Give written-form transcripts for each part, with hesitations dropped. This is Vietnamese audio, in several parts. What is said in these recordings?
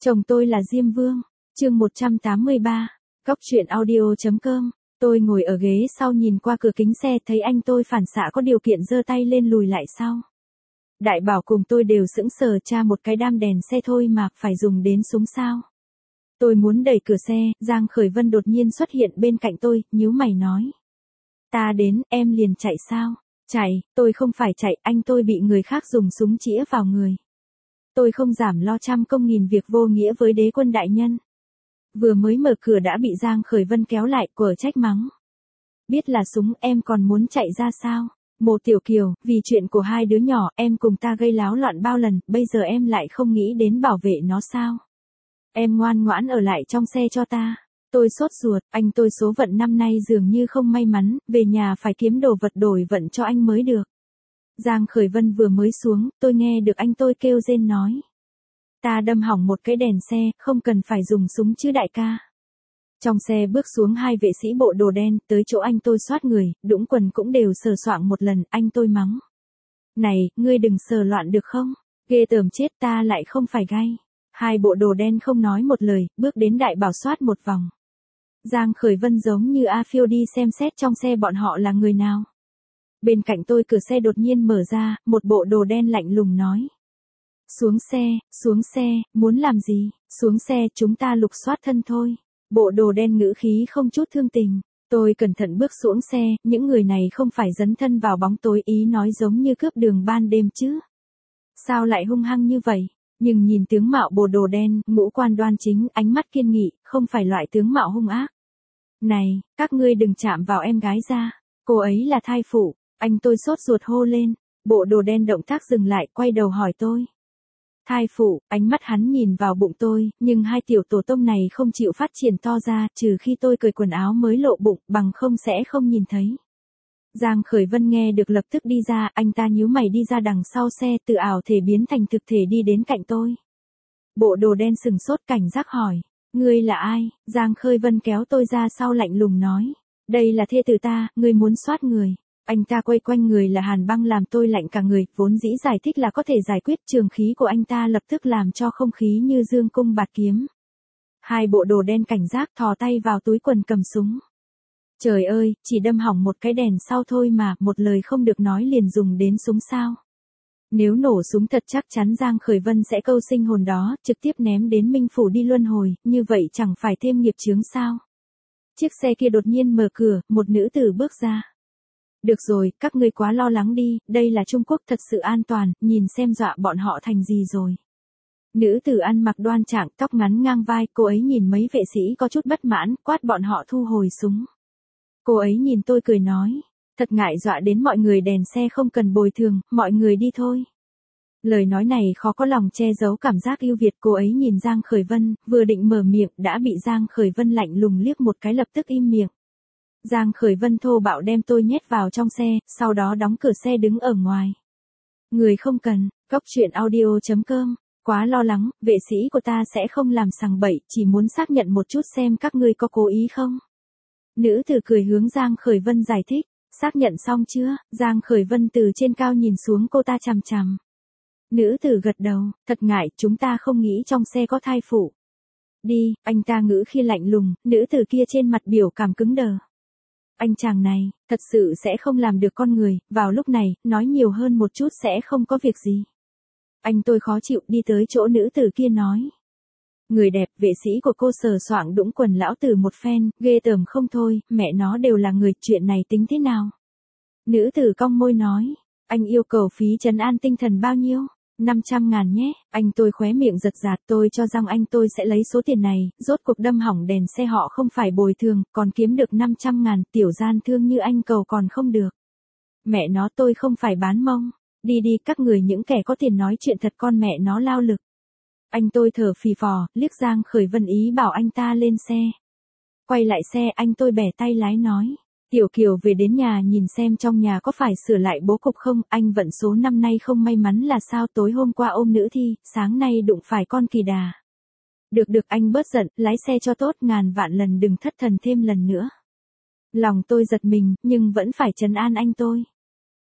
Chồng tôi là Diêm Vương. Chương 183. Góc truyện audio.com. Tôi ngồi ở ghế sau nhìn qua cửa kính xe thấy anh tôi phản xạ có điều kiện giơ tay lên lùi lại sau. Đại Bảo cùng tôi đều sững sờ, tra một cái đam đèn xe thôi mà phải dùng đến súng sao. Tôi muốn đẩy cửa xe, Giang Khởi Vân đột nhiên xuất hiện bên cạnh tôi, nhíu mày nói. Ta đến, em liền chạy sao? Chạy, tôi không phải chạy, anh tôi bị người khác dùng súng chĩa vào người. Tôi không giảm lo trăm công nghìn việc vô nghĩa với đế quân đại nhân. Vừa mới mở cửa đã bị Giang Khởi Vân kéo lại, quở trách mắng. Biết là súng em còn muốn chạy ra sao? Mộ Tiểu Kiều, vì chuyện của hai đứa nhỏ em cùng ta gây láo loạn bao lần, bây giờ em lại không nghĩ đến bảo vệ nó sao? Em ngoan ngoãn ở lại trong xe cho ta. Tôi sốt ruột, anh tôi số phận năm nay dường như không may mắn, về nhà phải kiếm đồ vật đổi vận cho anh mới được. Giang Khởi Vân vừa mới xuống, tôi nghe được anh tôi kêu rên nói. Ta đâm hỏng một cái đèn xe, không cần phải dùng súng chứ đại ca. Trong xe bước xuống hai vệ sĩ bộ đồ đen, tới chỗ anh tôi soát người, đũng quần cũng đều sờ soạng một lần, anh tôi mắng. Này, ngươi đừng sờ loạn được không? Ghê tởm chết, ta lại không phải gay. Hai bộ đồ đen không nói một lời, bước đến Đại Bảo soát một vòng. Giang Khởi Vân giống như A Phiêu đi xem xét trong xe bọn họ là người nào. Bên cạnh tôi cửa xe đột nhiên mở ra, một bộ đồ đen lạnh lùng nói. Xuống xe, muốn làm gì? Xuống xe, chúng ta lục soát thân thôi. Bộ đồ đen ngữ khí không chút thương tình. Tôi cẩn thận bước xuống xe, những người này không phải dấn thân vào bóng tối, ý nói giống như cướp đường ban đêm chứ. Sao lại hung hăng như vậy? Nhưng nhìn tướng mạo bộ đồ đen, ngũ quan đoan chính, ánh mắt kiên nghị, không phải loại tướng mạo hung ác. Này, các ngươi đừng chạm vào em gái ra. Cô ấy là thai phụ. Anh tôi sốt ruột hô lên. Bộ đồ đen động tác dừng lại, quay đầu hỏi tôi. Thai phụ, ánh mắt hắn nhìn vào bụng tôi, nhưng hai tiểu tổ tông này không chịu phát triển to ra, trừ khi tôi cởi quần áo mới lộ bụng, bằng không sẽ không nhìn thấy. Giang Khởi Vân nghe được lập tức đi ra, anh ta nhíu mày đi ra đằng sau xe, từ ảo thể biến thành thực thể đi đến cạnh tôi. Bộ đồ đen sừng sốt cảnh giác hỏi, ngươi là ai? Giang Khởi Vân kéo tôi ra sau lạnh lùng nói, đây là thê tử ta, ngươi muốn soát người. Anh ta quay quanh người là hàn băng làm tôi lạnh cả người, vốn dĩ giải thích là có thể giải quyết, trường khí của anh ta lập tức làm cho không khí như dương cung bạt kiếm. Hai bộ đồ đen cảnh giác thò tay vào túi quần cầm súng. Trời ơi, chỉ đâm hỏng một cái đèn sau thôi mà, một lời không được nói liền dùng đến súng sao. Nếu nổ súng thật chắc chắn Giang Khởi Vân sẽ câu sinh hồn đó, trực tiếp ném đến Minh Phủ đi luân hồi, như vậy chẳng phải thêm nghiệp chướng sao. Chiếc xe kia đột nhiên mở cửa, một nữ tử bước ra. Được rồi, các ngươi quá lo lắng đi, đây là Trung Quốc thật sự an toàn, nhìn xem dọa bọn họ thành gì rồi. Nữ tử ăn mặc đoan trạng, tóc ngắn ngang vai, cô ấy nhìn mấy vệ sĩ có chút bất mãn, quát bọn họ thu hồi súng. Cô ấy nhìn tôi cười nói, thật ngại dọa đến mọi người, đèn xe không cần bồi thường, mọi người đi thôi. Lời nói này khó có lòng che giấu cảm giác ưu việt, cô ấy nhìn Giang Khởi Vân, vừa định mở miệng, đã bị Giang Khởi Vân lạnh lùng liếc một cái lập tức im miệng. Giang Khởi Vân thô bạo đem tôi nhét vào trong xe, sau đó đóng cửa xe đứng ở ngoài. Người không cần, góc truyện audio.com. Quá lo lắng, vệ sĩ của ta sẽ không làm sằng bậy, chỉ muốn xác nhận một chút xem các ngươi có cố ý không. Nữ tử cười hướng Giang Khởi Vân giải thích, xác nhận xong chưa? Giang Khởi Vân từ trên cao nhìn xuống cô ta chằm chằm. Nữ tử gật đầu, thật ngại, chúng ta không nghĩ trong xe có thai phụ. Đi, anh ta ngữ khi lạnh lùng, nữ tử kia trên mặt biểu cảm cứng đờ. Anh chàng này, thật sự sẽ không làm được con người, vào lúc này, nói nhiều hơn một chút sẽ không có việc gì. Anh tôi khó chịu đi tới chỗ nữ tử kia nói. Người đẹp, vệ sĩ của cô sờ soạng đũng quần lão tử một phen, ghê tởm không thôi, mẹ nó đều là người, chuyện này tính thế nào? Nữ tử cong môi nói, anh yêu cầu phí trấn an tinh thần bao nhiêu? 500.000 nhé, anh tôi khóe miệng giật giạt, tôi cho rằng anh tôi sẽ lấy số tiền này, rốt cuộc đâm hỏng đèn xe họ không phải bồi thường, còn kiếm được 500.000, tiểu gian thương như anh cầu còn không được. Mẹ nó tôi không phải bán mông, đi đi các người những kẻ có tiền nói chuyện thật con mẹ nó lao lực. Anh tôi thở phì phò, liếc Giang Khởi Vân ý bảo anh ta lên xe. Quay lại xe anh tôi bẻ tay lái nói. Tiểu Kiều về đến nhà nhìn xem trong nhà có phải sửa lại bố cục không, anh vận số năm nay không may mắn là sao, tối hôm qua ôm nữ thi, sáng nay đụng phải con kỳ đà. Được anh bớt giận, lái xe cho tốt, ngàn vạn lần đừng thất thần thêm lần nữa. Lòng tôi giật mình, nhưng vẫn phải trấn an anh tôi.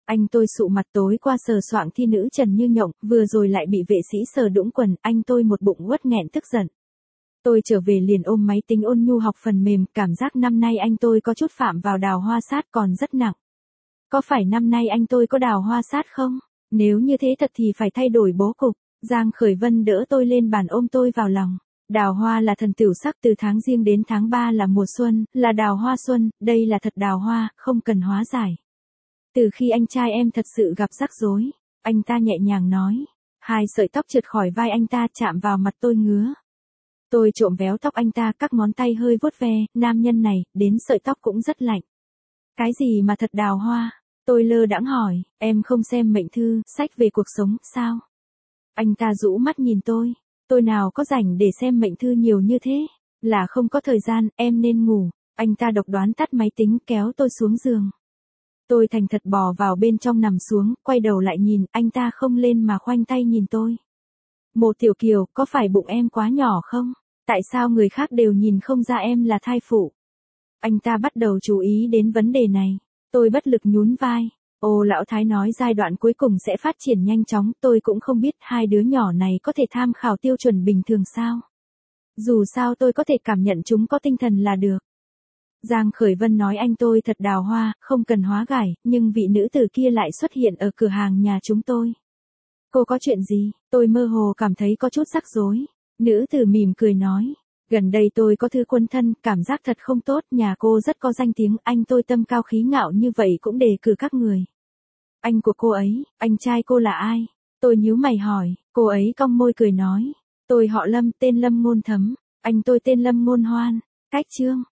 Anh tôi sụ mặt tối qua sờ soạng thi nữ Trần Như Nhộng, vừa rồi lại bị vệ sĩ sờ đũng quần, anh tôi một bụng uất nghẹn tức giận. Tôi trở về liền ôm máy tính ôn nhu học phần mềm, cảm giác năm nay anh tôi có chút phạm vào đào hoa sát còn rất nặng. Có phải năm nay anh tôi có đào hoa sát không? Nếu như thế thật thì phải thay đổi bố cục. Giang Khởi Vân đỡ tôi lên bàn ôm tôi vào lòng. Đào hoa là thần tửu sắc, từ tháng Giêng đến tháng 3 là mùa xuân, là đào hoa xuân, đây là thật đào hoa, không cần hóa giải. Từ khi anh trai em thật sự gặp rắc rối, anh ta nhẹ nhàng nói. Hai sợi tóc trượt khỏi vai anh ta chạm vào mặt tôi ngứa. Tôi trộm véo tóc anh ta, các ngón tay hơi vuốt ve, nam nhân này, đến sợi tóc cũng rất lạnh. Cái gì mà thật đào hoa? Tôi lơ đãng hỏi, em không xem mệnh thư, sách về cuộc sống, sao? Anh ta rũ mắt nhìn tôi nào có rảnh để xem mệnh thư nhiều như thế, là không có thời gian, em nên ngủ. Anh ta độc đoán tắt máy tính kéo tôi xuống giường. Tôi thành thật bò vào bên trong nằm xuống, quay đầu lại nhìn, anh ta không lên mà khoanh tay nhìn tôi. Mộ Tiểu Kiều, có phải bụng em quá nhỏ không? Tại sao người khác đều nhìn không ra em là thai phụ? Anh ta bắt đầu chú ý đến vấn đề này. Tôi bất lực nhún vai. Ô lão thái nói giai đoạn cuối cùng sẽ phát triển nhanh chóng, tôi cũng không biết hai đứa nhỏ này có thể tham khảo tiêu chuẩn bình thường sao. Dù sao tôi có thể cảm nhận chúng có tinh thần là được. Giang Khởi Vân nói anh tôi thật đào hoa, không cần hóa gải, nhưng vị nữ tử kia lại xuất hiện ở cửa hàng nhà chúng tôi. Cô có chuyện gì? Tôi mơ hồ cảm thấy có chút rắc rối. Nữ tử mỉm cười nói. Gần đây tôi có thứ quân thân, cảm giác thật không tốt, nhà cô rất có danh tiếng, anh tôi tâm cao khí ngạo như vậy cũng đề cử các người. Anh của cô ấy, anh trai cô là ai? Tôi nhíu mày hỏi, cô ấy cong môi cười nói. Tôi họ Lâm, tên Lâm Ngôn Thấm, anh tôi tên Lâm Ngôn Hoan. Cách chương.